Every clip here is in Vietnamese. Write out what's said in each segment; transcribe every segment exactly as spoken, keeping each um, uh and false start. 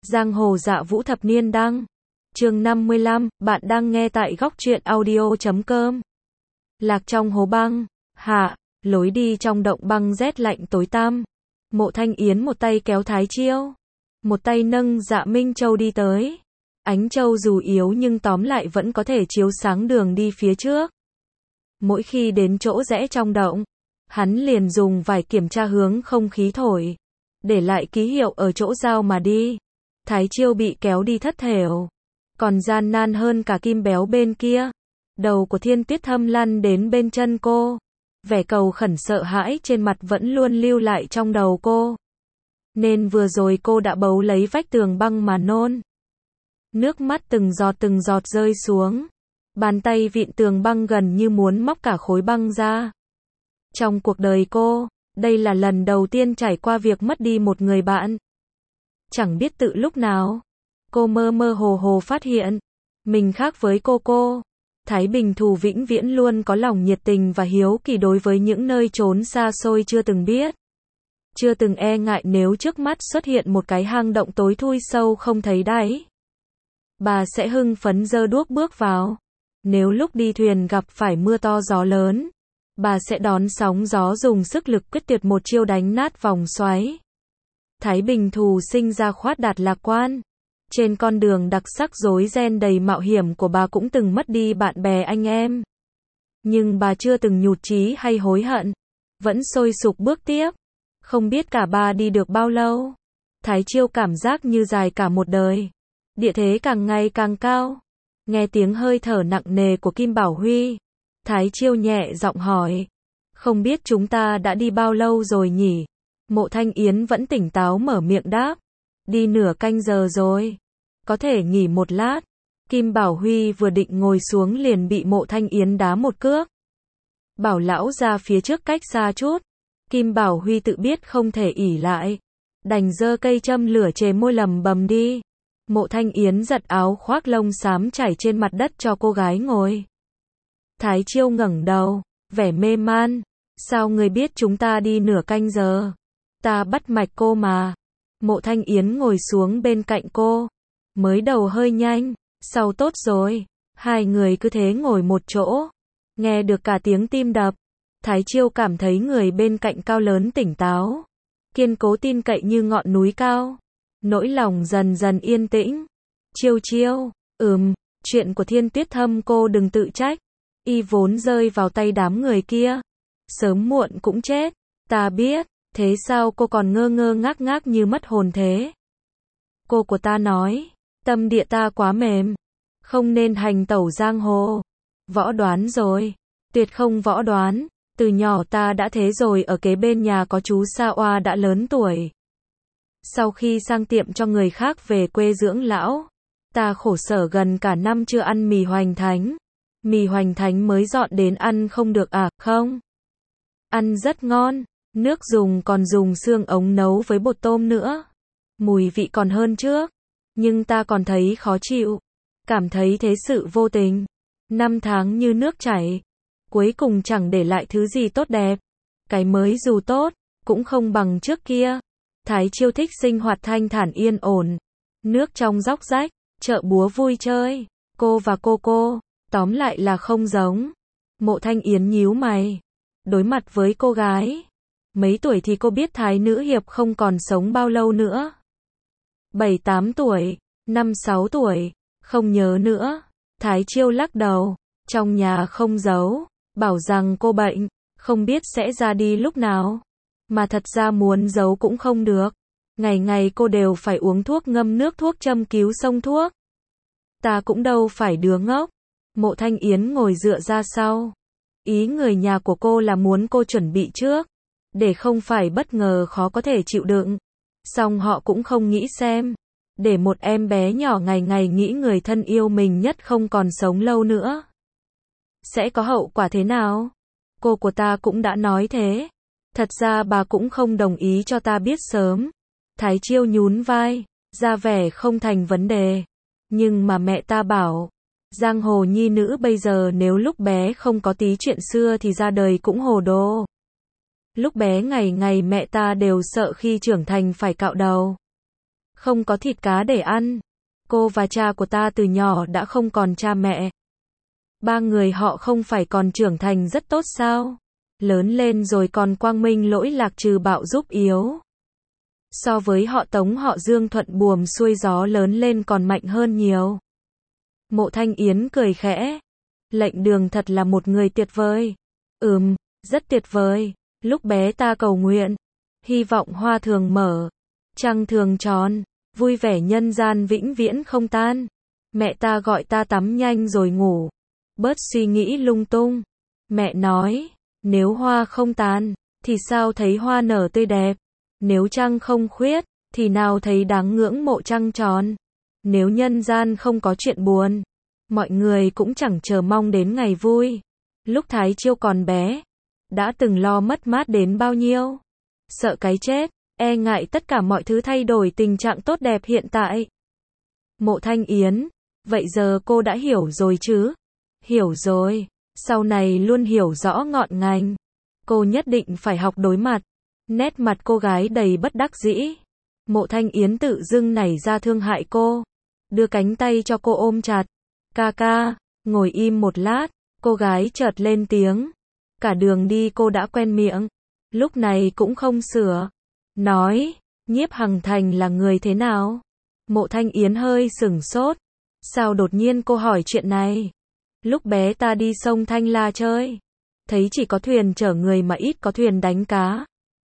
Giang hồ dạ vũ thập niên đăng. Chương năm mươi lăm, bạn đang nghe tại góc truyện audio chấm com. Lạc trong hố băng, hạ, lối đi trong động băng rét lạnh tối tăm. Mộ Thanh Yến một tay kéo Thái Chiêu, một tay nâng Dạ Minh Châu đi tới. Ánh châu dù yếu nhưng tóm lại vẫn có thể chiếu sáng đường đi phía trước. Mỗi khi đến chỗ rẽ trong động, hắn liền dùng vải kiểm tra hướng không khí thổi, để lại ký hiệu ở chỗ giao mà đi. Thái Chiêu bị kéo đi thất thểu, còn gian nan hơn cả Kim Béo bên kia. Đầu của Thiên Tuyết Thâm lăn đến bên chân cô. Vẻ cầu khẩn sợ hãi trên mặt vẫn luôn lưu lại trong đầu cô. Nên vừa rồi cô đã bấu lấy vách tường băng mà nôn. Nước mắt từng giọt từng giọt rơi xuống. Bàn tay vịn tường băng gần như muốn móc cả khối băng ra. Trong cuộc đời cô, đây là lần đầu tiên trải qua việc mất đi một người bạn. Chẳng biết tự lúc nào, cô mơ mơ hồ hồ phát hiện, mình khác với cô cô. Thái Bình Thù vĩnh viễn luôn có lòng nhiệt tình và hiếu kỳ đối với những nơi trốn xa xôi chưa từng biết. Chưa từng e ngại nếu trước mắt xuất hiện một cái hang động tối thui sâu không thấy đáy. Bà sẽ hưng phấn giơ đuốc bước vào. Nếu lúc đi thuyền gặp phải mưa to gió lớn, bà sẽ đón sóng gió dùng sức lực quyết tuyệt một chiêu đánh nát vòng xoáy. Thái Bình Thù sinh ra khoát đạt lạc quan. Trên con đường đặc sắc rối ren đầy mạo hiểm của bà cũng từng mất đi bạn bè anh em. Nhưng bà chưa từng nhụt chí hay hối hận. Vẫn sôi sục bước tiếp. Không biết cả ba đi được bao lâu. Thái Chiêu cảm giác như dài cả một đời. Địa thế càng ngày càng cao. Nghe tiếng hơi thở nặng nề của Kim Bảo Huy. Thái Chiêu nhẹ giọng hỏi. Không biết chúng ta đã đi bao lâu rồi nhỉ? Mộ Thanh Yến vẫn tỉnh táo mở miệng đáp. Đi nửa canh giờ rồi. Có thể nghỉ một lát. Kim Bảo Huy vừa định ngồi xuống liền bị Mộ Thanh Yến đá một cước. Bảo lão ra phía trước cách xa chút. Kim Bảo Huy tự biết không thể ỉ lại. Đành giơ cây châm lửa chề môi lầm bầm đi. Mộ Thanh Yến giật áo khoác lông xám trải trên mặt đất cho cô gái ngồi. Thái Chiêu ngẩng đầu, vẻ mê man. Sao người biết chúng ta đi nửa canh giờ? Ta bắt mạch cô mà. Mộ Thanh Yến ngồi xuống bên cạnh cô. Mới đầu hơi nhanh, sau tốt rồi. Hai người cứ thế ngồi một chỗ. Nghe được cả tiếng tim đập. Thái Chiêu cảm thấy người bên cạnh cao lớn tỉnh táo. Kiên cố tin cậy như ngọn núi cao. Nỗi lòng dần dần yên tĩnh. Chiêu Chiêu, ừm, chuyện của Thiên Tuyết Thâm cô đừng tự trách. Y vốn rơi vào tay đám người kia. Sớm muộn cũng chết. Ta biết, thế sao cô còn ngơ ngơ ngác ngác như mất hồn thế? Cô của ta nói, tâm địa ta quá mềm. Không nên hành tẩu giang hồ. Võ đoán rồi. Tuyệt không võ đoán. Từ nhỏ ta đã thế rồi, ở kế bên nhà có chú Sa Oa đã lớn tuổi. Sau khi sang tiệm cho người khác về quê dưỡng lão, ta khổ sở gần cả năm chưa ăn mì hoành thánh. Mì hoành thánh mới dọn đến ăn không được à, không? Ăn rất ngon, nước dùng còn dùng xương ống nấu với bột tôm nữa. Mùi vị còn hơn trước, nhưng ta còn thấy khó chịu. Cảm thấy thế sự vô tình. Năm tháng như nước chảy, cuối cùng chẳng để lại thứ gì tốt đẹp. Cái mới dù tốt, cũng không bằng trước kia. Thái Chiêu thích sinh hoạt thanh thản yên ổn. Nước trong róc rách, chợ búa vui chơi. Cô và cô cô, tóm lại là không giống. Mộ Thanh Yến nhíu mày. Đối mặt với cô gái. Mấy tuổi thì cô biết Thái nữ hiệp không còn sống bao lâu nữa. Bảy tám tuổi, năm sáu tuổi, không nhớ nữa. Thái Chiêu lắc đầu, trong nhà không giấu, bảo rằng cô bệnh, không biết sẽ ra đi lúc nào. Mà thật ra muốn giấu cũng không được. Ngày ngày cô đều phải uống thuốc ngâm nước thuốc châm cứu xông thuốc. Ta cũng đâu phải đứa ngốc. Mộ Thanh Yến ngồi dựa ra sau. Ý người nhà của cô là muốn cô chuẩn bị trước, để không phải bất ngờ khó có thể chịu đựng. Song họ cũng không nghĩ xem, để một em bé nhỏ ngày ngày nghĩ người thân yêu mình nhất không còn sống lâu nữa, sẽ có hậu quả thế nào. Cô của ta cũng đã nói thế. Thật ra bà cũng không đồng ý cho ta biết sớm. Thái Chiêu nhún vai, ra vẻ không thành vấn đề. Nhưng mà mẹ ta bảo, giang hồ nhi nữ bây giờ nếu lúc bé không có tí chuyện xưa thì ra đời cũng hồ đồ. Lúc bé ngày ngày mẹ ta đều sợ khi trưởng thành phải cạo đầu. không có thịt cá để ăn. Cô và cha của ta từ nhỏ đã không còn cha mẹ. Ba người họ không phải còn trưởng thành rất tốt sao? Lớn lên rồi còn quang minh lỗi lạc trừ bạo giúp yếu. So với họ Tống họ Dương thuận buồm xuôi gió lớn lên còn mạnh hơn nhiều. Mộ Thanh Yến cười khẽ. Lệnh Đường thật là một người tuyệt vời. Ừm, rất tuyệt vời. Lúc bé ta cầu nguyện, hy vọng hoa thường mở, trăng thường tròn, vui vẻ nhân gian vĩnh viễn không tan. Mẹ ta gọi ta tắm nhanh rồi ngủ, bớt suy nghĩ lung tung. Mẹ nói, nếu hoa không tàn, thì sao thấy hoa nở tươi đẹp? Nếu trăng không khuyết, thì nào thấy đáng ngưỡng mộ trăng tròn? Nếu nhân gian không có chuyện buồn, mọi người cũng chẳng chờ mong đến ngày vui. Lúc Thái Chiêu còn bé, đã từng lo mất mát đến bao nhiêu? Sợ cái chết, e ngại tất cả mọi thứ thay đổi tình trạng tốt đẹp hiện tại. Mộ Thanh Yến, vậy giờ cô đã hiểu rồi chứ? Hiểu rồi, sau này luôn hiểu rõ ngọn ngành. Cô nhất định phải học đối mặt. Nét mặt cô gái đầy bất đắc dĩ. Mộ Thanh Yến tự dưng nảy ra thương hại cô, đưa cánh tay cho cô ôm chặt. Ca ca, ngồi im một lát, cô gái chợt lên tiếng. Cả đường đi cô đã quen miệng, lúc này cũng không sửa. Nói, Nhiếp Hằng Thành là người thế nào? Mộ Thanh Yến hơi sửng sốt. Sao đột nhiên cô hỏi chuyện này? Lúc bé ta đi sông Thanh La chơi, thấy chỉ có thuyền chở người mà ít có thuyền đánh cá.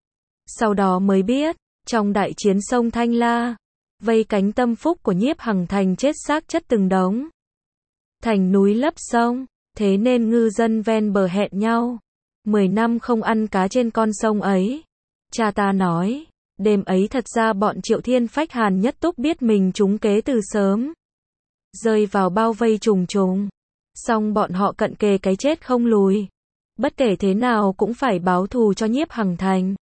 Sau đó mới biết, trong đại chiến sông Thanh La, vây cánh tâm phúc của Nhiếp Hằng Thành chết xác chất từng đống. Thành núi lấp sông, thế nên ngư dân ven bờ hẹn nhau. Mười năm không ăn cá trên con sông ấy. Cha ta nói, đêm ấy thật ra bọn Triệu Thiên Phách Hàn Nhất Túc biết mình trúng kế từ sớm. Rơi vào bao vây trùng trùng. Xong bọn họ cận kề cái chết không lùi. Bất kể thế nào cũng phải báo thù cho Nhiếp Hằng Thành.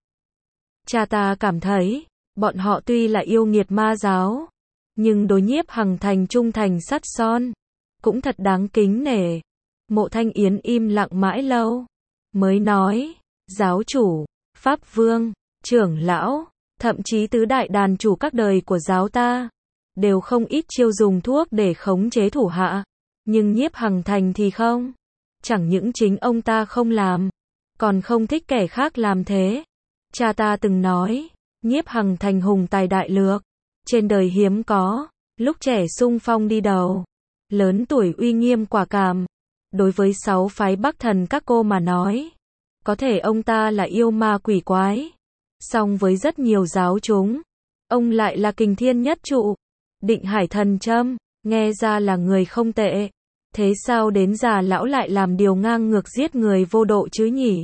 Cha ta cảm thấy, bọn họ tuy là yêu nghiệt ma giáo, nhưng đối Nhiếp Hằng Thành trung thành sắt son, cũng thật đáng kính nể. Mộ Thanh Yến im lặng mãi lâu, mới nói, giáo chủ, pháp vương, trưởng lão, thậm chí tứ đại đàn chủ các đời của giáo ta, đều không ít chiêu dùng thuốc để khống chế thủ hạ. Nhưng Nhiếp Hằng Thành thì không. Chẳng những chính ông ta không làm, còn không thích kẻ khác làm thế. Cha ta từng nói, Nhiếp Hằng Thành hùng tài đại lược, trên đời hiếm có, lúc trẻ sung phong đi đầu, lớn tuổi uy nghiêm quả cảm. Đối với sáu phái Bắc Thần các cô mà nói, có thể ông ta là yêu ma quỷ quái, song với rất nhiều giáo chúng, ông lại là kình thiên nhất trụ, định hải thần châm, nghe ra là người không tệ. Thế sao đến già lão lại làm điều ngang ngược giết người vô độ chứ nhỉ?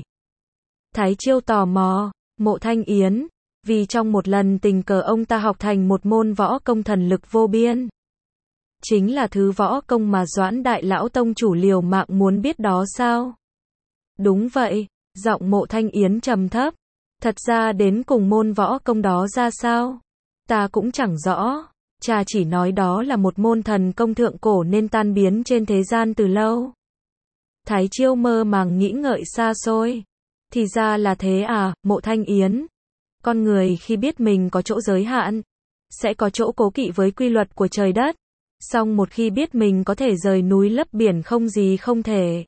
Thái Chiêu tò mò, Mộ Thanh Yến, vì trong một lần tình cờ ông ta học thành một môn võ công thần lực vô biên. Chính là thứ võ công mà Doãn Đại Lão Tông chủ liều mạng muốn biết đó sao? Đúng vậy, giọng Mộ Thanh Yến trầm thấp. Thật ra đến cùng môn võ công đó ra sao? Ta cũng chẳng rõ. Cha chỉ nói đó là một môn thần công thượng cổ nên tan biến trên thế gian từ lâu. Thái Chiêu mơ màng nghĩ ngợi xa xôi. Thì ra là thế à, Mộ Thanh Yến. Con người khi biết mình có chỗ giới hạn, sẽ có chỗ cố kỵ với quy luật của trời đất. Song một khi biết mình có thể rời núi lấp biển không gì không thể,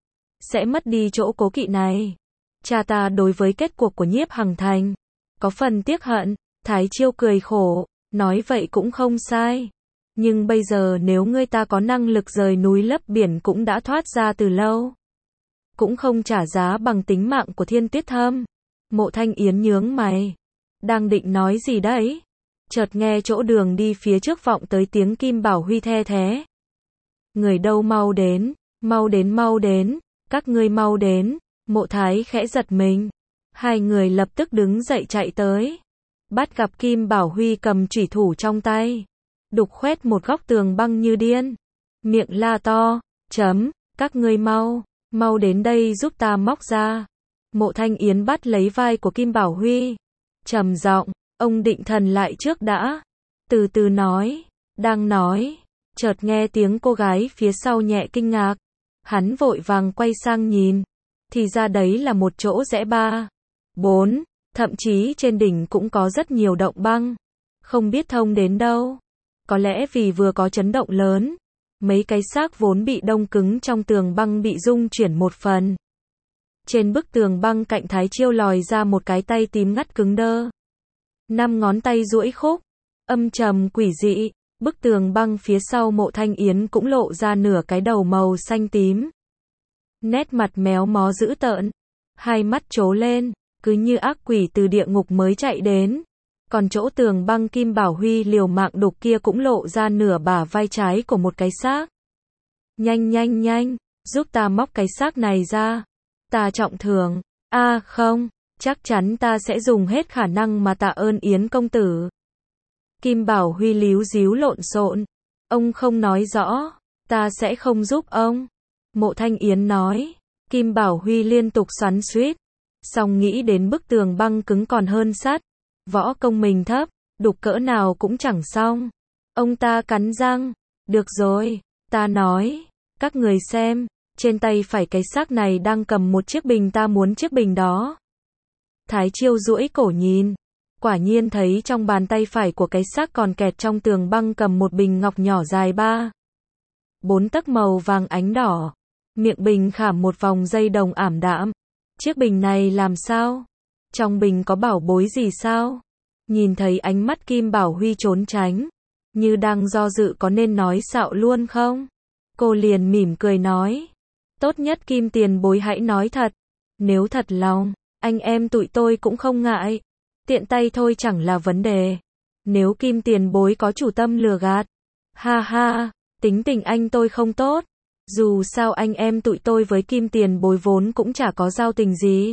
sẽ mất đi chỗ cố kỵ này. Cha ta đối với kết cuộc của Nhiếp Hằng Thành có phần tiếc hận. Thái Chiêu cười khổ, nói vậy cũng không sai. Nhưng bây giờ nếu ngươi ta có năng lực rời núi lấp biển cũng đã thoát ra từ lâu, cũng không trả giá bằng tính mạng của Thiên Tuyết Thâm. Mộ Thanh Yến nhướng mày, đang định nói gì đấy, chợt nghe chỗ đường đi phía trước vọng tới tiếng Kim Bảo Huy the thé. Người đâu mau đến, mau đến mau đến, các ngươi mau đến. Mộ Thái khẽ giật mình, hai người lập tức đứng dậy chạy tới, bắt gặp Kim Bảo Huy cầm chủy thủ trong tay, đục khoét một góc tường băng như điên, miệng la to, chấm, các ngươi mau, mau đến đây giúp ta móc ra. Mộ Thanh Yến bắt lấy vai của Kim Bảo Huy, trầm giọng, ông định thần lại trước đã, từ từ nói. Đang nói, chợt nghe tiếng cô gái phía sau nhẹ kinh ngạc, hắn vội vàng quay sang nhìn, thì ra đấy là một chỗ rẽ ba, bốn, thậm chí trên đỉnh cũng có rất nhiều động băng. không biết thông đến đâu. Có lẽ vì vừa có chấn động lớn, mấy cái xác vốn bị đông cứng trong tường băng bị rung chuyển một phần. Trên bức tường băng cạnh Thái Chiêu lòi ra một cái tay tím ngắt cứng đơ. Năm ngón tay duỗi khúc, âm trầm quỷ dị, bức tường băng phía sau Mộ Thanh Yến cũng lộ ra nửa cái đầu màu xanh tím. Nét mặt méo mó dữ tợn, hai mắt trố lên, cứ như ác quỷ từ địa ngục mới chạy đến. Còn chỗ tường băng Kim Bảo Huy liều mạng đục kia cũng lộ ra nửa bả vai trái của một cái xác. Nhanh nhanh nhanh, giúp ta móc cái xác này ra. Ta trọng thưởng. A à, không, chắc chắn ta sẽ dùng hết khả năng mà tạ ơn Yến công tử. Kim Bảo Huy líu díu lộn xộn. Ông không nói rõ, ta sẽ không giúp ông. Mộ Thanh Yến nói. Kim Bảo Huy liên tục xoắn xuýt, song nghĩ đến bức tường băng cứng còn hơn sắt. Võ công mình thấp, đục cỡ nào cũng chẳng xong. Ông ta cắn răng. Được rồi, ta nói. Các người xem, trên tay phải cái xác này đang cầm một chiếc bình, ta muốn chiếc bình đó. Thái Chiêu duỗi cổ nhìn. Quả nhiên thấy trong bàn tay phải của cái xác còn kẹt trong tường băng cầm một bình ngọc nhỏ dài ba bốn tấc màu vàng ánh đỏ. Miệng bình khảm một vòng dây đồng ảm đạm. Chiếc bình này làm sao? Trong bình có bảo bối gì sao? Nhìn thấy ánh mắt Kim Bảo Huy trốn tránh, như đang do dự có nên nói xạo luôn không? Cô liền mỉm cười nói. Tốt nhất Kim tiền bối hãy nói thật. Nếu thật lòng, anh em tụi tôi cũng không ngại. Tiện tay thôi chẳng là vấn đề. Nếu Kim tiền bối có chủ tâm lừa gạt. Ha ha, tính tình anh tôi không tốt. Dù sao anh em tụi tôi với Kim tiền bối vốn cũng chả có giao tình gì.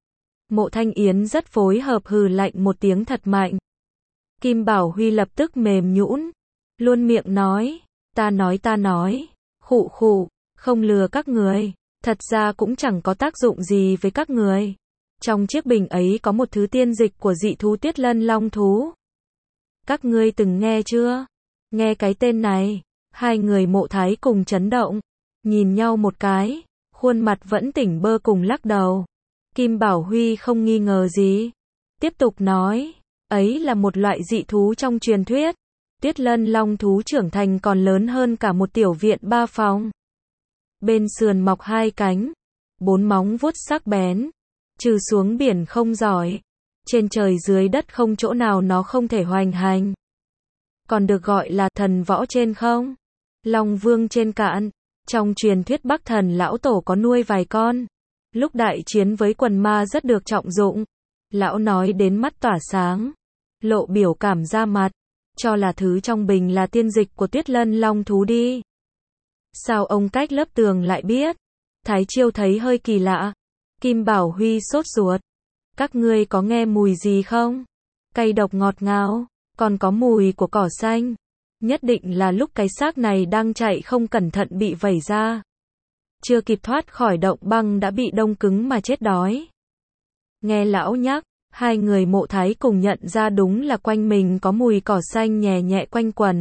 Mộ Thanh Yến rất phối hợp hừ lạnh một tiếng thật mạnh. Kim Bảo Huy lập tức mềm nhũn, luôn miệng nói, ta nói ta nói, khụ khụ, không lừa các người, thật ra cũng chẳng có tác dụng gì với các người. Trong chiếc bình ấy có một thứ tiên dịch của dị thú Tuyết Lân Long thú. Các ngươi từng nghe chưa? Nghe cái tên này, hai người Mộ Thái cùng chấn động, nhìn nhau một cái, khuôn mặt vẫn tỉnh bơ cùng lắc đầu. Kim Bảo Huy không nghi ngờ gì, tiếp tục nói, ấy là một loại dị thú trong truyền thuyết. Tuyết Lân Long thú trưởng thành còn lớn hơn cả một tiểu viện ba phòng. Bên sườn mọc hai cánh, bốn móng vuốt sắc bén, trừ xuống biển không giỏi, trên trời dưới đất không chỗ nào nó không thể hoành hành. Còn được gọi là thần võ trên không, Long Vương trên cạn. Trong truyền thuyết Bắc Thần lão tổ có nuôi vài con. Lúc đại chiến với quần ma rất được trọng dụng. Lão nói đến mắt tỏa sáng, lộ biểu cảm ra mặt, cho là thứ trong bình là tiên dịch của Tuyết Lân Long thú đi. Sao ông cách lớp tường lại biết? Thái Chiêu thấy hơi kỳ lạ. Kim Bảo Huy sốt ruột. Các ngươi có nghe mùi gì không? Cay độc ngọt ngào, còn có mùi của cỏ xanh. Nhất định là lúc cái xác này đang chạy không cẩn thận bị vẩy ra. Chưa kịp thoát khỏi động băng đã bị đông cứng mà chết đói. Nghe lão nhắc, hai người Mộ Thái cùng nhận ra đúng là quanh mình có mùi cỏ xanh nhẹ nhẹ quanh quần.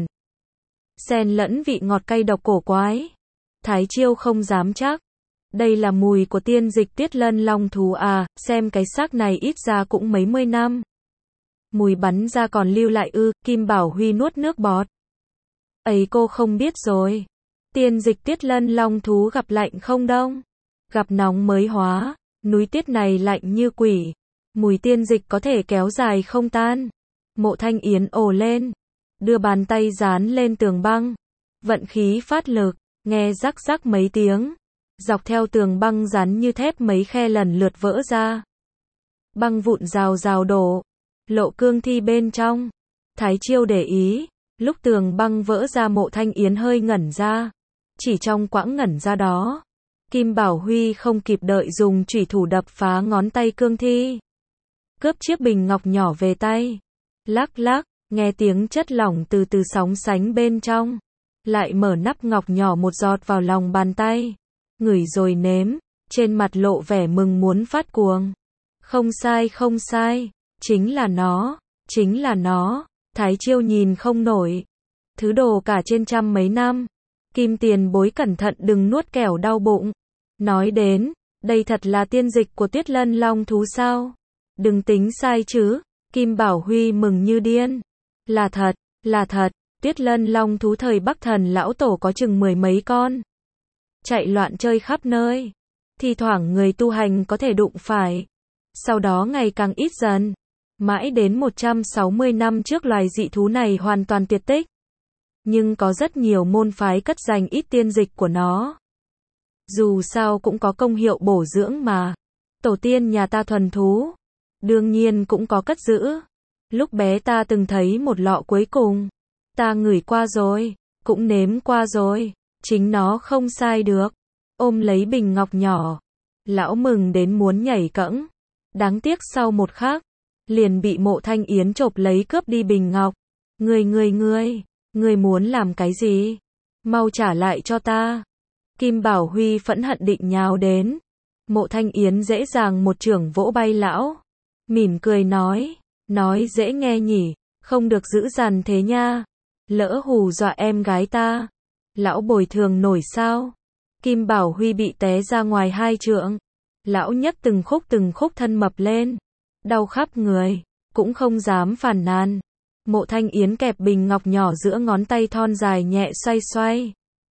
Xen lẫn vị ngọt cay độc cổ quái. Thái Chiêu không dám chắc. Đây là mùi của tiên dịch Tuyết Lân Long thú à, xem cái xác này ít ra cũng mấy mươi năm. Mùi bắn ra còn lưu lại ư, Kim Bảo Huy nuốt nước bọt. Ấy cô không biết rồi. Tiên dịch Tuyết Lân Long thú gặp lạnh không đông, gặp nóng mới hóa, núi tuyết này lạnh như quỷ. Mùi tiên dịch có thể kéo dài không tan. Mộ Thanh Yến ồ lên, đưa bàn tay dán lên tường băng, vận khí phát lực, nghe rắc rắc mấy tiếng, dọc theo tường băng rắn như thép mấy khe lần lượt vỡ ra. Băng vụn rào rào đổ, lộ cương thi bên trong. Thái Chiêu để ý, lúc tường băng vỡ ra Mộ Thanh Yến hơi ngẩn ra. Chỉ trong quãng ngẩn ra đó, Kim Bảo Huy không kịp đợi dùng chủy thủ đập phá ngón tay cương thi. Cướp chiếc bình ngọc nhỏ về tay. Lắc lắc, nghe tiếng chất lỏng từ từ sóng sánh bên trong. Lại mở nắp ngọc nhỏ một giọt vào lòng bàn tay. Ngửi rồi nếm, trên mặt lộ vẻ mừng muốn phát cuồng. Không sai không sai, chính là nó, chính là nó. Thái Chiêu nhìn không nổi. Thứ đồ cả trên trăm mấy năm. Kim tiền bối cẩn thận đừng nuốt kẻo đau bụng. Nói đến, đây thật là tiên dịch của Tuyết Lân Long thú sao? Đừng tính sai chứ. Kim Bảo Huy mừng như điên. Là thật, là thật, Tuyết Lân Long thú thời Bắc Thần lão tổ có chừng mười mấy con. Chạy loạn chơi khắp nơi. Thi thoảng người tu hành có thể đụng phải. Sau đó ngày càng ít dần. Mãi đến một trăm sáu mươi năm trước loài dị thú này hoàn toàn tuyệt tích. Nhưng có rất nhiều môn phái cất dành ít tiên dịch của nó. Dù sao cũng có công hiệu bổ dưỡng mà. Tổ tiên nhà ta thuần thú. Đương nhiên cũng có cất giữ. Lúc bé ta từng thấy một lọ cuối cùng. Ta ngửi qua rồi. Cũng nếm qua rồi. Chính nó không sai được. Ôm lấy bình ngọc nhỏ. Lão mừng đến muốn nhảy cẫng. Đáng tiếc sau một khắc. Liền bị Mộ Thanh Yến chộp lấy cướp đi bình ngọc. Ngươi ngươi ngươi. Ngươi muốn làm cái gì? Mau trả lại cho ta. Kim Bảo Huy phẫn hận định nhào đến. Mộ Thanh Yến dễ dàng một chưởng vỗ bay lão. Mỉm cười nói. Nói dễ nghe nhỉ. Không được giữ dằn thế nha. Lỡ hù dọa em gái ta. Lão bồi thường nổi sao? Kim Bảo Huy bị té ra ngoài hai trượng. Lão nhấc từng khúc từng khúc thân mập lên. Đau khắp người. Cũng không dám phàn nàn. Mộ Thanh Yến kẹp bình ngọc nhỏ giữa ngón tay thon dài nhẹ xoay xoay.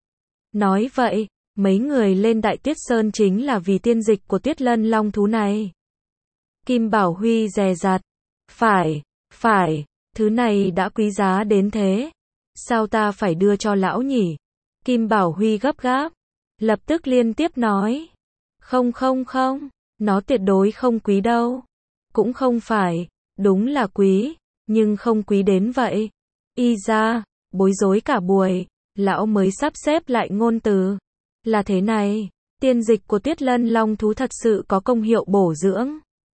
Nói vậy, mấy người lên Đại Tuyết Sơn chính là vì tiên dịch của Tuyết Lân Long thú này. Kim Bảo Huy dè dặt. Phải, phải, thứ này đã quý giá đến thế. Sao ta phải đưa cho lão nhỉ? Kim Bảo Huy gấp gáp. Lập tức liên tiếp nói. Không không không, nó tuyệt đối không quý đâu. Cũng không phải, đúng là quý. Nhưng không quý đến vậy. Y ra, bối rối cả buổi, lão mới sắp xếp lại ngôn từ. Là thế này, tiên dịch của Tuyết Lân Long thú thật sự có công hiệu bổ dưỡng.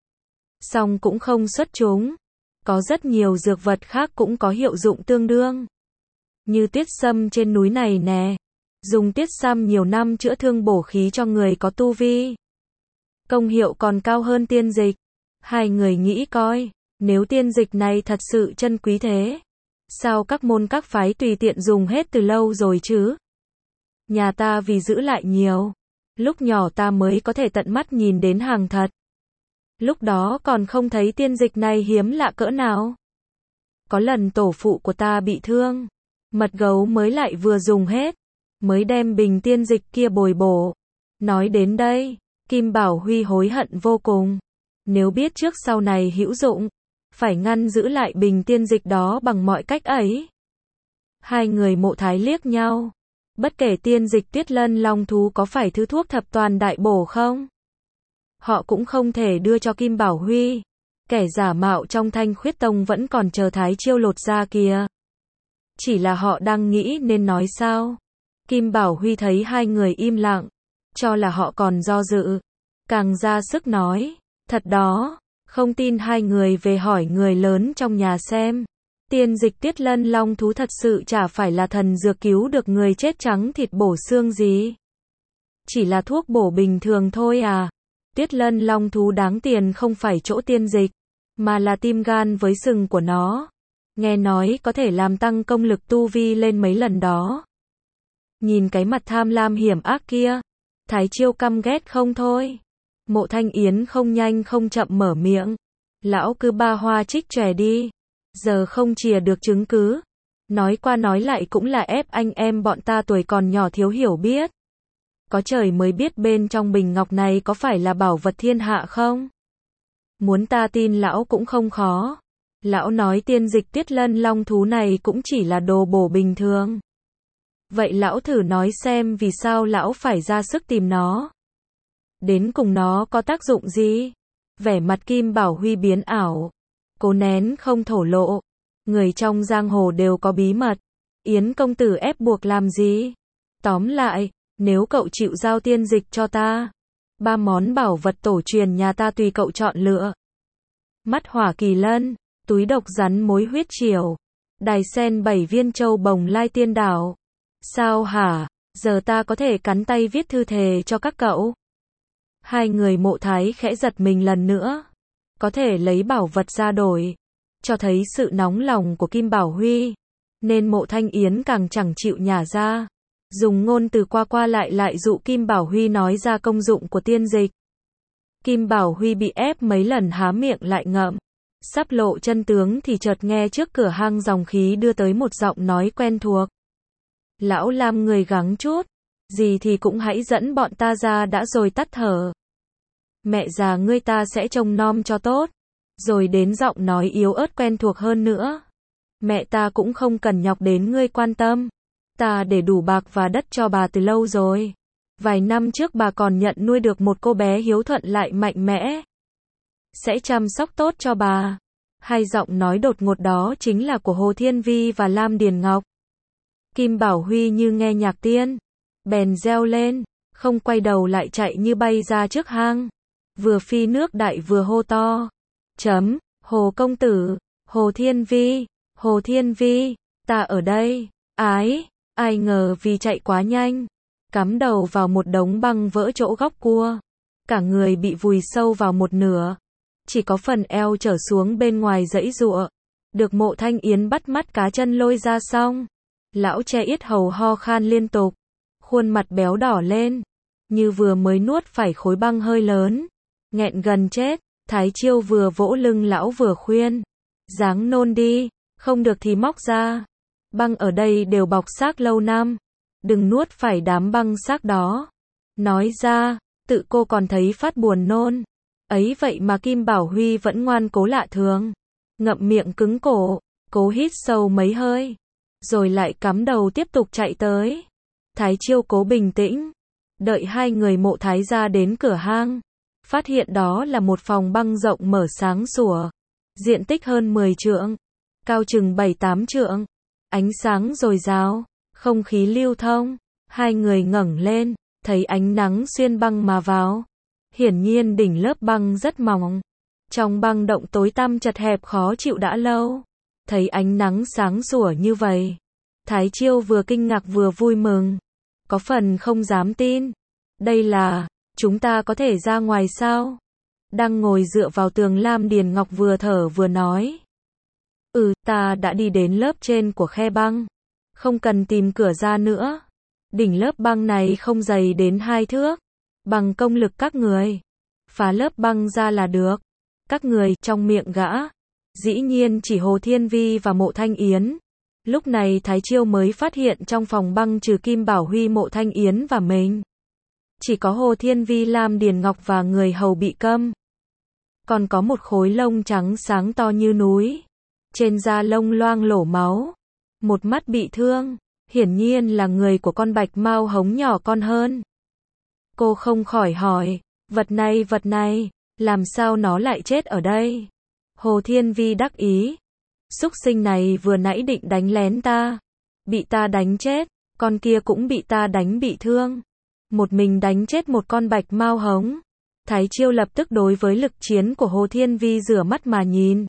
Song cũng không xuất chúng. Có rất nhiều dược vật khác cũng có hiệu dụng tương đương. Như tuyết sâm trên núi này nè. Dùng tuyết sâm nhiều năm chữa thương bổ khí cho người có tu vi. Công hiệu còn cao hơn tiên dịch. Hai người nghĩ coi. Nếu tiên dịch này thật sự chân quý thế, sao các môn các phái tùy tiện dùng hết từ lâu rồi chứ? Nhà ta vì giữ lại nhiều, lúc nhỏ ta mới có thể tận mắt nhìn đến hàng thật. Lúc đó còn không thấy tiên dịch này hiếm lạ cỡ nào. Có lần tổ phụ của ta bị thương, mật gấu mới lại vừa dùng hết, mới đem bình tiên dịch kia bồi bổ. Nói đến đây, Kim Bảo Huy hối hận vô cùng. Nếu biết trước sau này hữu dụng, phải ngăn giữ lại bình tiên dịch đó bằng mọi cách ấy. Hai người Mộ Thái liếc nhau. Bất kể tiên dịch Tuyết Lân Long thú có phải thứ thuốc thập toàn đại bổ không, họ cũng không thể đưa cho Kim Bảo Huy. Kẻ giả mạo trong Thanh Khuyết Tông vẫn còn chờ Thái Chiêu lột ra kìa. Chỉ là họ đang nghĩ nên nói sao. Kim Bảo Huy thấy hai người im lặng, cho là họ còn do dự, càng ra sức nói. Thật đó. Không tin hai người về hỏi người lớn trong nhà xem. Tiên dịch Tuyết Lân Long thú thật sự chả phải là thần dược cứu được người chết trắng thịt bổ xương gì. Chỉ là thuốc bổ bình thường thôi à. Tuyết Lân Long thú đáng tiền không phải chỗ tiên dịch, mà là tim gan với sừng của nó. Nghe nói có thể làm tăng công lực tu vi lên mấy lần đó. Nhìn cái mặt tham lam hiểm ác kia, Thái Chiêu căm ghét không thôi. Mộ Thanh Yến không nhanh không chậm mở miệng. Lão cứ ba hoa trích chòe đi. Giờ không chìa được chứng cứ. Nói qua nói lại cũng là ép anh em bọn ta tuổi còn nhỏ thiếu hiểu biết. Có trời mới biết bên trong bình ngọc này có phải là bảo vật thiên hạ không? Muốn ta tin lão cũng không khó. Lão nói tiên dịch Tuyết Lân Long thú này cũng chỉ là đồ bổ bình thường. Vậy lão thử nói xem vì sao lão phải ra sức tìm nó. Đến cùng nó có tác dụng gì? Vẻ mặt Kim Bảo Huy biến ảo. Cố nén không thổ lộ. Người trong giang hồ đều có bí mật. Yến công tử ép buộc làm gì? Tóm lại, nếu cậu chịu giao tiên dịch cho ta, ba món bảo vật tổ truyền nhà ta tùy cậu chọn lựa. Mắt hỏa kỳ lân, túi độc rắn mối huyết triều, đài sen bảy viên châu bồng lai tiên đảo. Sao hả? Giờ ta có thể cắn tay viết thư thề cho các cậu. Hai người Mộ Thái khẽ giật mình lần nữa. Có thể lấy bảo vật ra đổi. Cho thấy sự nóng lòng của Kim Bảo Huy. Nên Mộ Thanh Yến càng chẳng chịu nhả ra. Dùng ngôn từ qua qua lại lại dụ Kim Bảo Huy nói ra công dụng của tiên dịch. Kim Bảo Huy bị ép mấy lần há miệng lại ngậm. Sắp lộ chân tướng thì chợt nghe trước cửa hang dòng khí đưa tới một giọng nói quen thuộc. Lão Lam người gắng chút, gì thì cũng hãy dẫn bọn ta ra đã rồi tắt thở. Mẹ già ngươi ta sẽ trông nom cho tốt. Rồi đến giọng nói yếu ớt quen thuộc hơn nữa. Mẹ ta cũng không cần nhọc đến ngươi quan tâm. Ta để đủ bạc và đất cho bà từ lâu rồi. Vài năm trước bà còn nhận nuôi được một cô bé hiếu thuận lại mạnh mẽ. Sẽ chăm sóc tốt cho bà. Hai giọng nói đột ngột đó chính là của Hồ Thiên Vi và Lam Điền Ngọc. Kim Bảo Huy như nghe nhạc tiên. Bèn reo lên, không quay đầu lại chạy như bay ra trước hang. Vừa phi nước đại vừa hô to. Chấm, Hồ công tử, Hồ Thiên Vi, Hồ Thiên Vi, ta ở đây, ái, ai ngờ vì chạy quá nhanh. Cắm đầu vào một đống băng vỡ chỗ góc cua. Cả người bị vùi sâu vào một nửa. Chỉ có phần eo trở xuống bên ngoài giãy giụa. Được Mộ Thanh Yến bắt mắt cá chân lôi ra xong. Lão che yết hầu ho khan liên tục. Khuôn mặt béo đỏ lên. Như vừa mới nuốt phải khối băng hơi lớn. Nghẹn gần chết. Thái Chiêu vừa vỗ lưng lão vừa khuyên. Ráng nôn đi. Không được thì móc ra. Băng ở đây đều bọc xác lâu năm. Đừng nuốt phải đám băng xác đó. Nói ra, tự cô còn thấy phát buồn nôn. Ấy vậy mà Kim Bảo Huy vẫn ngoan cố lạ thường. Ngậm miệng cứng cổ, cố hít sâu mấy hơi. Rồi lại cắm đầu tiếp tục chạy tới. Thái Chiêu cố bình tĩnh. Đợi hai người Mộ Thái ra đến cửa hang. Phát hiện đó là một phòng băng rộng mở sáng sủa. Diện tích hơn mười trượng. Cao chừng bảy tám trượng. Ánh sáng dồi dào. Không khí lưu thông. Hai người ngẩng lên. Thấy ánh nắng xuyên băng mà vào. Hiển nhiên đỉnh lớp băng rất mỏng. Trong băng động tối tăm chật hẹp khó chịu đã lâu. Thấy ánh nắng sáng sủa như vậy. Thái Chiêu vừa kinh ngạc vừa vui mừng. Có phần không dám tin. Đây là, chúng ta có thể ra ngoài sao? Đang ngồi dựa vào tường Lam Điền Ngọc vừa thở vừa nói. Ừ, ta đã đi đến lớp trên của khe băng. Không cần tìm cửa ra nữa. Đỉnh lớp băng này không dày đến hai thước. Bằng công lực các người. Phá lớp băng ra là được. Các người, trong miệng gã. Dĩ nhiên chỉ Hồ Thiên Vi và Mộ Thanh Yến. Lúc này Thái Chiêu mới phát hiện trong phòng băng trừ Kim Bảo Huy, Mộ Thanh Yến và mình. Chỉ có Hồ Thiên Vi, Lam Điền Ngọc và người hầu bị câm. Còn có một khối lông trắng sáng to như núi. Trên da lông loang lổ máu. Một mắt bị thương. Hiển nhiên là người của con bạch mao hống nhỏ con hơn. Cô không khỏi hỏi, vật này vật này, làm sao nó lại chết ở đây? Hồ Thiên Vi đắc ý. Súc sinh này vừa nãy định đánh lén ta. Bị ta đánh chết, con kia cũng bị ta đánh bị thương. Một mình đánh chết một con bạch mao hống. Thái Chiêu lập tức đối với lực chiến của Hồ Thiên Vi rửa mắt mà nhìn.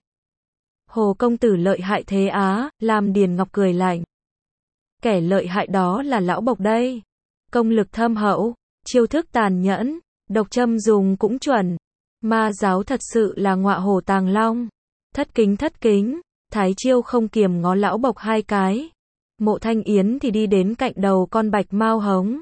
Hồ công tử lợi hại thế á, Lam Điền Ngọc cười lạnh. Kẻ lợi hại đó là lão bộc đây. Công lực thâm hậu, chiêu thức tàn nhẫn, độc châm dùng cũng chuẩn. Ma giáo thật sự là ngọa hổ tàng long. Thất kính thất kính, Thái Chiêu không kiềm ngó lão bộc hai cái. Mộ Thanh Yến thì đi đến cạnh đầu con bạch mao hống.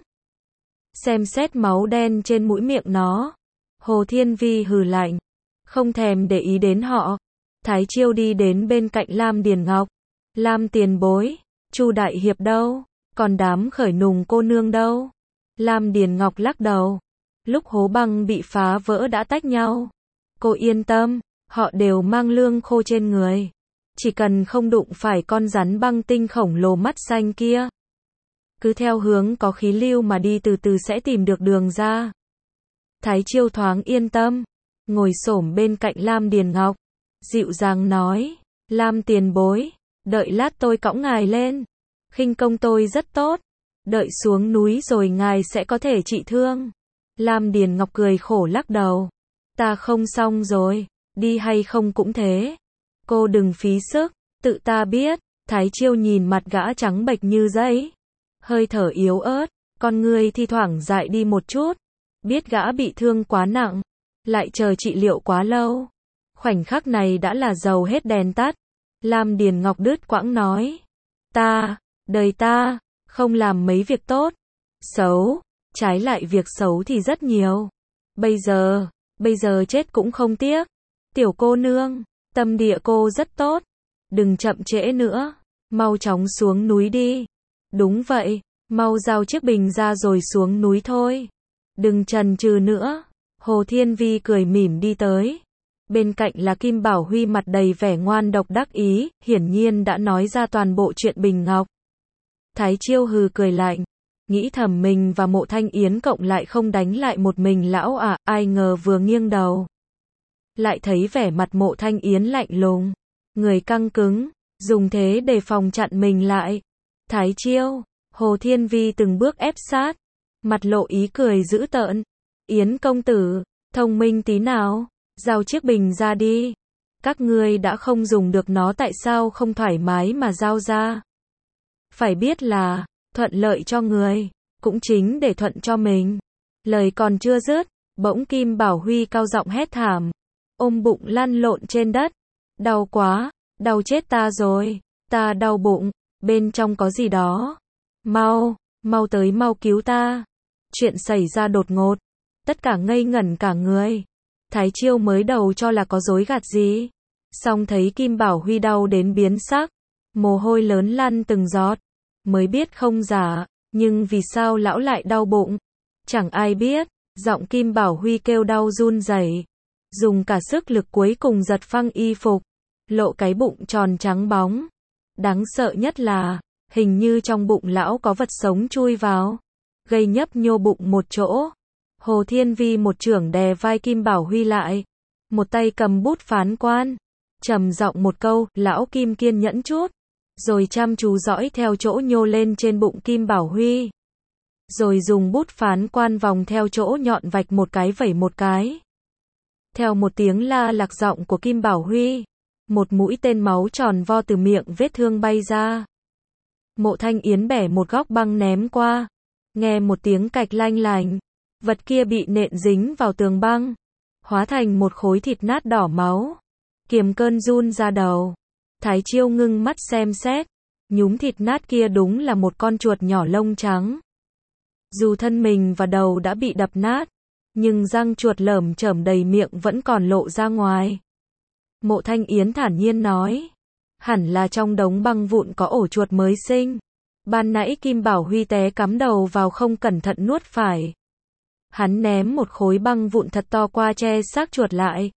Xem xét máu đen trên mũi miệng nó. Hồ Thiên Vi hừ lạnh. Không thèm để ý đến họ. Thái Chiêu đi đến bên cạnh Lam Điền Ngọc. Lam tiền bối, Chu đại hiệp đâu? Còn đám khởi nùng cô nương đâu? Lam Điền Ngọc lắc đầu. Lúc hố băng bị phá vỡ đã tách nhau. Cô yên tâm, họ đều mang lương khô trên người. Chỉ cần không đụng phải con rắn băng tinh khổng lồ mắt xanh kia. Cứ theo hướng có khí lưu mà đi từ từ sẽ tìm được đường ra. Thái Chiêu thoáng yên tâm. Ngồi xổm bên cạnh Lam Điền Ngọc. Dịu dàng nói. Lam tiền bối, đợi lát tôi cõng ngài lên. Khinh công tôi rất tốt. Đợi xuống núi rồi ngài sẽ có thể trị thương. Lam Điền Ngọc cười khổ lắc đầu. Ta không xong rồi, đi hay không cũng thế. Cô đừng phí sức, tự ta biết. Thái Chiêu nhìn mặt gã trắng bệch như giấy. Hơi thở yếu ớt, con người thi thoảng dại đi một chút. Biết gã bị thương quá nặng, lại chờ trị liệu quá lâu. Khoảnh khắc này đã là dầu hết đèn tắt. Lam Điền Ngọc đứt quãng nói. Ta, đời ta, không làm mấy việc tốt, xấu, trái lại việc xấu thì rất nhiều. Bây giờ, bây giờ chết cũng không tiếc. Tiểu cô nương, Tâm địa cô rất tốt. Đừng chậm trễ nữa. Mau chóng xuống núi đi. Đúng vậy. Mau giao chiếc bình ra rồi xuống núi thôi. Đừng chần chừ nữa. Hồ Thiên Vi cười mỉm đi tới. Bên cạnh là Kim Bảo Huy mặt đầy vẻ ngoan độc đắc ý, hiển nhiên đã nói ra toàn bộ chuyện Bình Ngọc. Thái Chiêu hừ cười lạnh, nghĩ thầm mình và Mộ Thanh Yến cộng lại không đánh lại một mình lão à, ai ngờ vừa nghiêng đầu. Lại thấy vẻ mặt Mộ Thanh Yến lạnh lùng, người căng cứng, dùng thế để phòng chặn mình lại. Thái Chiêu, Hồ Thiên Vi từng bước ép sát, mặt lộ ý cười dữ tợn. Yến công tử, thông minh tí nào, giao chiếc bình ra đi. Các ngươi đã không dùng được nó tại sao không thoải mái mà giao ra. Phải biết là, thuận lợi cho người, cũng chính để thuận cho mình. Lời còn chưa dứt, bỗng Kim Bảo Huy cao giọng hét thảm, ôm bụng lăn lộn trên đất. Đau quá, đau chết ta rồi, ta đau bụng, bên trong có gì đó. Mau, mau tới mau cứu ta. Chuyện xảy ra đột ngột, tất cả ngây ngẩn cả người. Thái Chiêu mới đầu cho là có dối gạt gì, song thấy Kim Bảo Huy đau đến biến sắc, mồ hôi lớn lăn từng giọt, mới biết không giả, nhưng vì sao lão lại đau bụng? Chẳng ai biết, giọng Kim Bảo Huy kêu đau run rẩy, dùng cả sức lực cuối cùng giật phăng y phục, lộ cái bụng tròn trắng bóng. Đáng sợ nhất là, hình như trong bụng lão có vật sống chui vào, gây nhấp nhô bụng một chỗ. Hồ Thiên Vi một chưởng đè vai Kim Bảo Huy lại, một tay cầm bút phán quan, trầm giọng một câu, lão Kim kiên nhẫn chút, rồi chăm chú dõi theo chỗ nhô lên trên bụng Kim Bảo Huy. Rồi dùng bút phán quan vòng theo chỗ nhọn vạch một cái vẩy một cái. Theo một tiếng la lạc giọng của Kim Bảo Huy, một mũi tên máu tròn vo từ miệng vết thương bay ra. Mộ Thanh Yến bẻ một góc băng ném qua, nghe một tiếng cạch lanh lành. Vật kia bị nện dính vào tường băng, hóa thành một khối thịt nát đỏ máu. Kiềm cơn run ra đầu. Thái Chiêu ngưng mắt xem xét, nhúm thịt nát kia đúng là một con chuột nhỏ lông trắng. Dù thân mình và đầu đã bị đập nát, nhưng răng chuột lởm chởm đầy miệng vẫn còn lộ ra ngoài. Mộ Thanh Yến thản nhiên nói, hẳn là trong đống băng vụn có ổ chuột mới sinh. Ban nãy Kim Bảo Huy té cắm đầu vào không cẩn thận nuốt phải. Hắn ném một khối băng vụn thật to qua che xác chuột lại,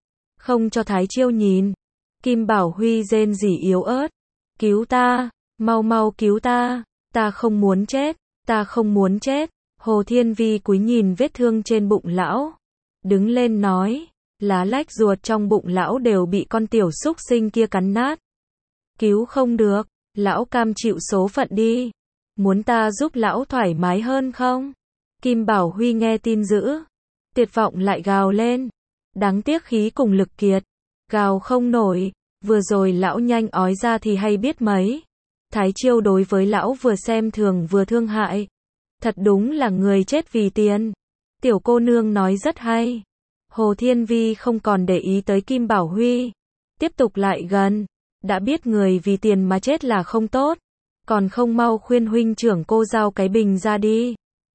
không cho Thái Chiêu nhìn. Kim Bảo Huy rên rỉ yếu ớt, cứu ta, mau mau cứu ta, ta không muốn chết, ta không muốn chết. Hồ Thiên Vi cúi nhìn vết thương trên bụng lão, đứng lên nói, lá lách ruột trong bụng lão đều bị con tiểu súc sinh kia cắn nát. Cứu không được, lão cam chịu số phận đi. Muốn ta giúp lão thoải mái hơn không? Kim Bảo Huy nghe tin dữ, tuyệt vọng lại gào lên. Đáng tiếc khí cùng lực kiệt, gào không nổi. Vừa rồi lão nhanh ói ra thì hay biết mấy. Thái Chiêu đối với lão vừa xem thường vừa thương hại. Thật đúng là người chết vì tiền. Tiểu cô nương nói rất hay. Hồ Thiên Vi không còn để ý tới Kim Bảo Huy, tiếp tục lại gần. Đã biết người vì tiền mà chết là không tốt, còn không mau khuyên huynh trưởng cô giao cái bình ra đi.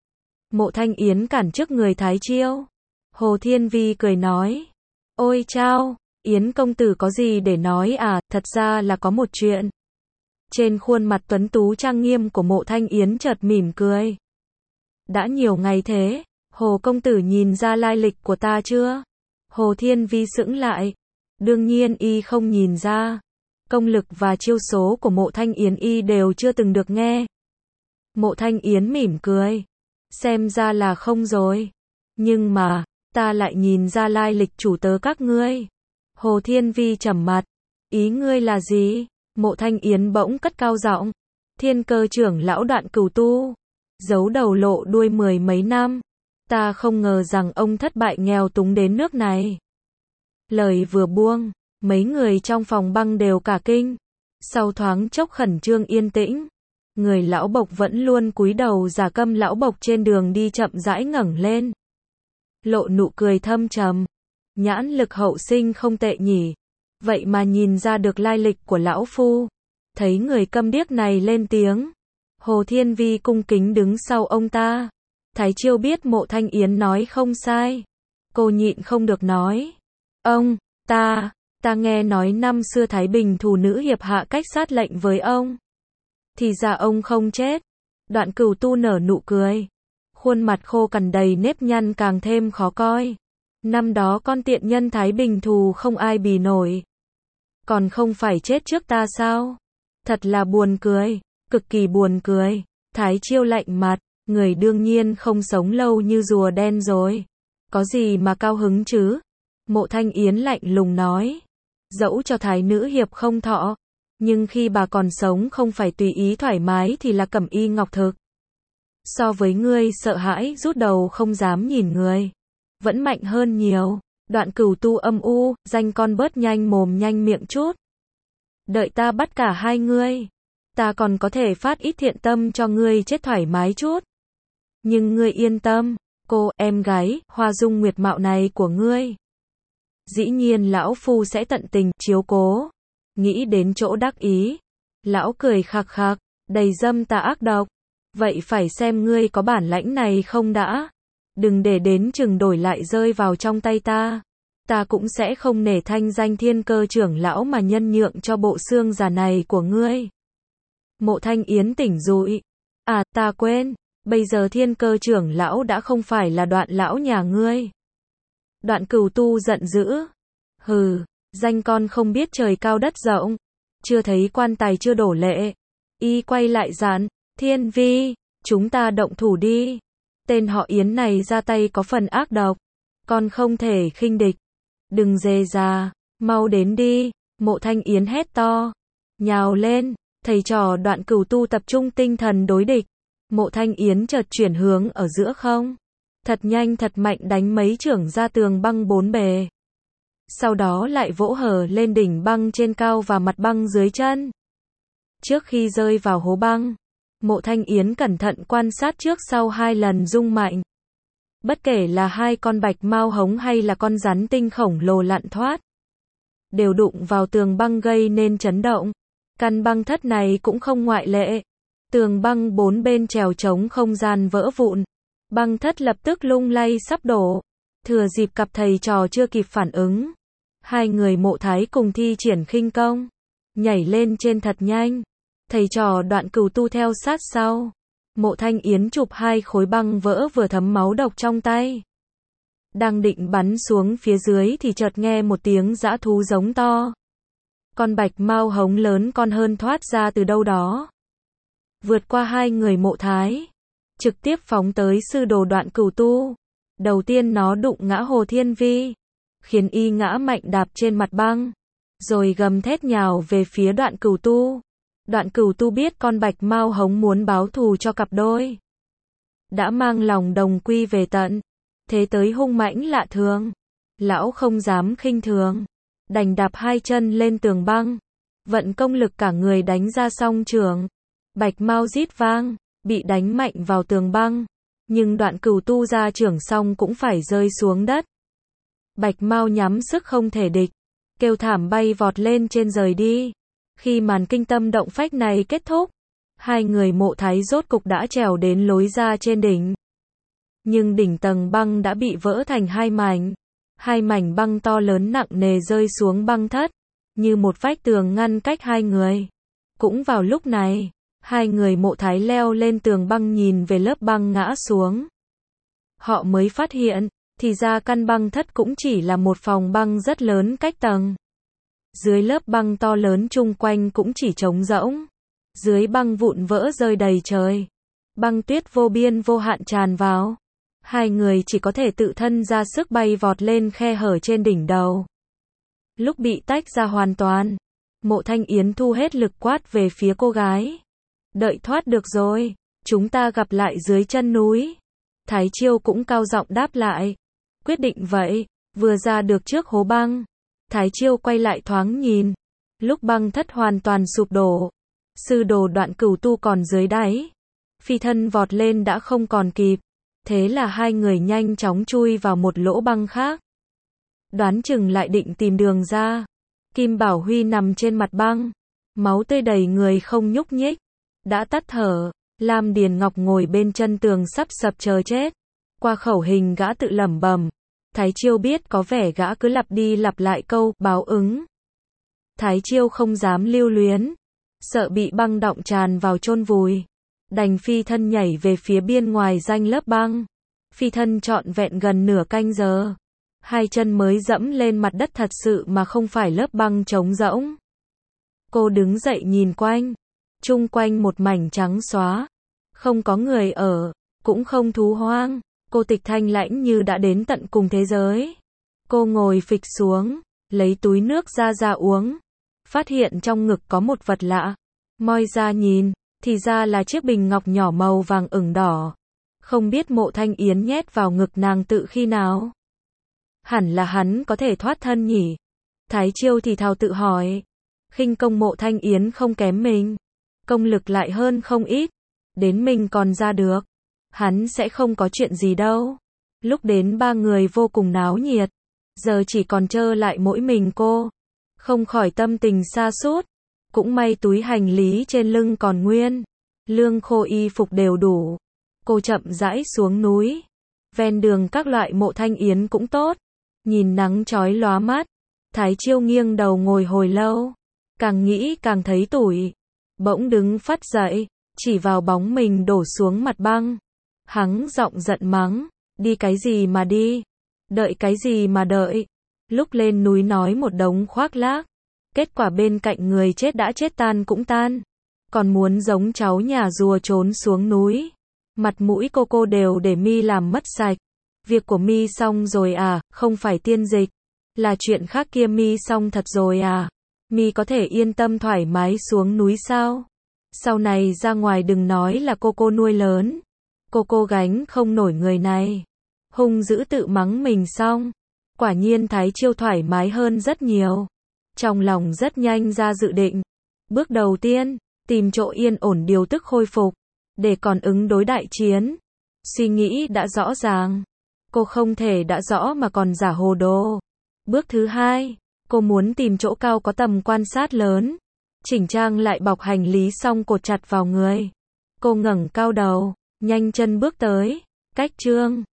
Mộ Thanh Yến cản trước người Thái Chiêu. Hồ Thiên Vi cười nói, ôi chao, Yến công tử có gì để nói à, thật ra là có một chuyện. Trên khuôn mặt tuấn tú trang nghiêm của Mộ Thanh Yến chợt mỉm cười. Đã nhiều ngày thế, Hồ công tử nhìn ra lai lịch của ta chưa? Hồ Thiên Vi sững lại. Đương nhiên y không nhìn ra. Công lực và chiêu số của Mộ Thanh Yến y đều chưa từng được nghe. Mộ Thanh Yến mỉm cười. Xem ra là không rồi. Nhưng mà, ta lại nhìn ra lai lịch chủ tớ các ngươi. Hồ Thiên Vi trầm mặt. Ý ngươi là gì? Mộ Thanh Yến bỗng cất cao giọng. Thiên Cơ trưởng lão Đoạn Cửu tu, giấu đầu lộ đuôi mười mấy năm. Ta không ngờ rằng ông thất bại nghèo túng đến nước này. Lời vừa buông, mấy người trong phòng băng đều cả kinh. Sau thoáng chốc khẩn trương yên tĩnh, người lão bộc vẫn luôn cúi đầu giả câm lão bộc trên đường đi chậm rãi ngẩng lên. Lộ nụ cười thâm trầm. Nhãn lực hậu sinh không tệ nhỉ. Vậy mà nhìn ra được lai lịch của lão phu. Thấy người câm điếc này lên tiếng. Hồ Thiên Vi cung kính đứng sau ông ta. Thái Chiêu biết Mộ Thanh Yến nói không sai. Cô nhịn không được nói. Ông, ta, Ta nghe nói năm xưa Thái Bình thủ nữ hiệp hạ cách sát lệnh với ông. Thì ra ông không chết. Đoạn Cửu Tu nở nụ cười. Khuôn mặt khô cằn đầy nếp nhăn càng thêm khó coi. Năm đó con tiện nhân Thái Bình thù không ai bì nổi. Còn không phải chết trước ta sao? Thật là buồn cười, cực kỳ buồn cười. Thái Chiêu lạnh mặt, người đương nhiên không sống lâu như rùa đen rồi. Có gì mà cao hứng chứ? Mộ Thanh Yến lạnh lùng nói. Dẫu cho Thái nữ hiệp không thọ, nhưng khi bà còn sống không phải tùy ý thoải mái thì là cẩm y ngọc thực. So với ngươi sợ hãi rút đầu không dám nhìn người. Vẫn mạnh hơn nhiều. Đoạn Cửu Tu âm u, danh con bớt nhanh mồm nhanh miệng chút. Đợi ta bắt cả hai ngươi. Ta còn có thể phát ít thiện tâm cho ngươi chết thoải mái chút. Nhưng ngươi yên tâm, cô, em gái, Hoa Dung Nguyệt Mạo này của ngươi. Dĩ nhiên lão phu sẽ tận tình, chiếu cố. Nghĩ đến chỗ đắc ý. Lão cười khạc khạc, đầy dâm tà ác độc. Vậy phải xem ngươi có bản lãnh này không đã. Đừng để đến chừng đổi lại rơi vào trong tay ta. Ta cũng sẽ không nể thanh danh Thiên Cơ trưởng lão mà nhân nhượng cho bộ xương già này của ngươi. Mộ Thanh Yến tỉnh dụi. À, ta quên. Bây giờ Thiên Cơ trưởng lão đã không phải là Đoạn lão nhà ngươi. Đoạn Cửu Tu giận dữ. Hừ, danh con không biết trời cao đất rộng. Chưa thấy quan tài chưa đổ lệ. Y quay lại dặn. Thiên Vi, chúng ta động thủ đi. Tên họ Yến này ra tay có phần ác độc. Con không thể khinh địch. Đừng dề già, mau đến đi. Mộ Thanh Yến hét to. Nhào lên, thầy trò Đoạn Cửu Tu tập trung tinh thần đối địch. Mộ Thanh Yến chợt chuyển hướng ở giữa không. Thật nhanh thật mạnh đánh mấy chưởng ra tường băng bốn bề. Sau đó lại vỗ hở lên đỉnh băng trên cao và mặt băng dưới chân. Trước khi rơi vào hố băng, Mộ Thanh Yến cẩn thận quan sát trước sau hai lần rung mạnh. Bất kể là hai con bạch mao hống hay là con rắn tinh khổng lồ lặn thoát, đều đụng vào tường băng gây nên chấn động. Căn băng thất này cũng không ngoại lệ. Tường băng bốn bên trèo trống không gian vỡ vụn. Băng thất lập tức lung lay sắp đổ. Thừa dịp cặp thầy trò chưa kịp phản ứng, hai người Mộ Thái cùng thi triển khinh công, nhảy lên trên thật nhanh. Thầy trò Đoạn Cửu Tu theo sát sau. Mộ Thanh Yến chụp hai khối băng vỡ vừa thấm máu độc trong tay. Đang định bắn xuống phía dưới thì chợt nghe một tiếng dã thú giống to. Con bạch mao hống lớn con hơn thoát ra từ đâu đó. Vượt qua hai người Mộ Thái. Trực tiếp phóng tới sư đồ Đoạn Cửu Tu. Đầu tiên nó đụng ngã Hồ Thiên Vi. Khiến y ngã mạnh đạp trên mặt băng. Rồi gầm thét nhào về phía Đoạn Cửu Tu. Đoạn Cửu Tu biết con bạch mao hống muốn báo thù cho cặp đôi. Đã mang lòng đồng quy về tận. Thế tới hung mãnh lạ thường. Lão không dám khinh thường. Đành đạp hai chân lên tường băng. Vận công lực cả người đánh ra song chưởng. Bạch mao rít vang. Bị đánh mạnh vào tường băng. Nhưng Đoạn Cửu Tu ra chưởng xong cũng phải rơi xuống đất. Bạch mao nhắm sức không thể địch. Kêu thảm bay vọt lên trên rời đi. Khi màn kinh tâm động phách này kết thúc, hai người Mộ Thái rốt cục đã trèo đến lối ra trên đỉnh. Nhưng đỉnh tầng băng đã bị vỡ thành hai mảnh. Hai mảnh băng to lớn nặng nề rơi xuống băng thất, như một vách tường ngăn cách hai người. Cũng vào lúc này, hai người Mộ Thái leo lên tường băng nhìn về lớp băng ngã xuống. Họ mới phát hiện, thì ra căn băng thất cũng chỉ là một phòng băng rất lớn cách tầng. Dưới lớp băng to lớn chung quanh cũng chỉ trống rỗng. Dưới băng vụn vỡ rơi đầy trời. Băng tuyết vô biên vô hạn tràn vào. Hai người chỉ có thể tự thân ra sức bay vọt lên khe hở trên đỉnh đầu. Lúc bị tách ra hoàn toàn, Mộ Thanh Yến thu hết lực quát về phía cô gái. Đợi thoát được rồi, chúng ta gặp lại dưới chân núi. Thái Chiêu cũng cao giọng đáp lại. Quyết định vậy, vừa ra được trước hố băng. Thái Chiêu quay lại thoáng nhìn. Lúc băng thất hoàn toàn sụp đổ, sư đồ Đoạn Cửu Tu còn dưới đáy. Phi thân vọt lên đã không còn kịp. Thế là hai người nhanh chóng chui vào một lỗ băng khác. Đoán chừng lại định tìm đường ra. Kim Bảo Huy nằm trên mặt băng. Máu tươi đầy người không nhúc nhích. Đã tắt thở. Lam Điền Ngọc ngồi bên chân tường sắp sập chờ chết. Qua khẩu hình gã tự lẩm bẩm. Thái Chiêu biết có vẻ gã cứ lặp đi lặp lại câu báo ứng, Thái Chiêu không dám lưu luyến, sợ bị băng đọng tràn vào chôn vùi, đành phi thân nhảy về phía biên ngoài ranh lớp băng. Phi thân trọn vẹn gần nửa canh giờ, hai chân mới dẫm lên mặt đất thật sự mà không phải lớp băng trống rỗng. Cô đứng dậy nhìn quanh, chung quanh một mảnh trắng xóa, không có người ở, cũng không thú hoang, cô tịch thanh lãnh như đã đến tận cùng thế giới. Cô ngồi phịch xuống, lấy túi nước ra ra uống, phát hiện trong ngực có một vật lạ, moi ra nhìn, thì ra là chiếc bình ngọc nhỏ màu vàng ửng đỏ. Không biết Mộ Thanh Yến nhét vào ngực nàng tự khi nào. Hẳn là hắn có thể thoát thân nhỉ? Thái Chiêu thì thào tự hỏi. Khinh công Mộ Thanh Yến không kém mình, công lực lại hơn không ít, đến mình còn ra được, hắn sẽ không có chuyện gì đâu. Lúc đến ba người vô cùng náo nhiệt, giờ chỉ còn trơ lại mỗi mình cô, không khỏi tâm tình sa sút. Cũng may túi hành lý trên lưng còn nguyên, lương khô y phục đều đủ. Cô chậm rãi xuống núi, ven đường các loại Mộ Thanh Yến cũng tốt, nhìn nắng chói lóa mắt. Thái Chiêu nghiêng đầu ngồi hồi lâu, càng nghĩ càng thấy tủi, bỗng đứng phắt dậy, chỉ vào bóng mình đổ xuống mặt băng. Hắn giọng giận mắng, đi cái gì mà đi, đợi cái gì mà đợi, lúc lên núi nói một đống khoác lác, kết quả bên cạnh người chết đã chết tan cũng tan, còn muốn giống cháu nhà rùa trốn xuống núi. Mặt mũi cô cô đều để mi làm mất sạch. Việc của mi xong rồi à, không phải tiên dịch, là chuyện khác kia mi xong thật rồi à. Mi có thể yên tâm thoải mái xuống núi sao? Sau này ra ngoài đừng nói là cô cô nuôi lớn, cô cô gánh không nổi người này. Hung dữ tự mắng mình xong, quả nhiên Thái Chiêu thoải mái hơn rất nhiều. Trong lòng rất nhanh ra dự định. Bước đầu tiên, tìm chỗ yên ổn điều tức khôi phục, để còn ứng đối đại chiến. Suy nghĩ đã rõ ràng, cô không thể đã rõ mà còn giả hồ đồ. Bước thứ hai, cô muốn tìm chỗ cao có tầm quan sát lớn, chỉnh trang lại bọc hành lý xong cột chặt vào người. Cô ngẩng cao đầu, nhanh chân bước tới, cách chương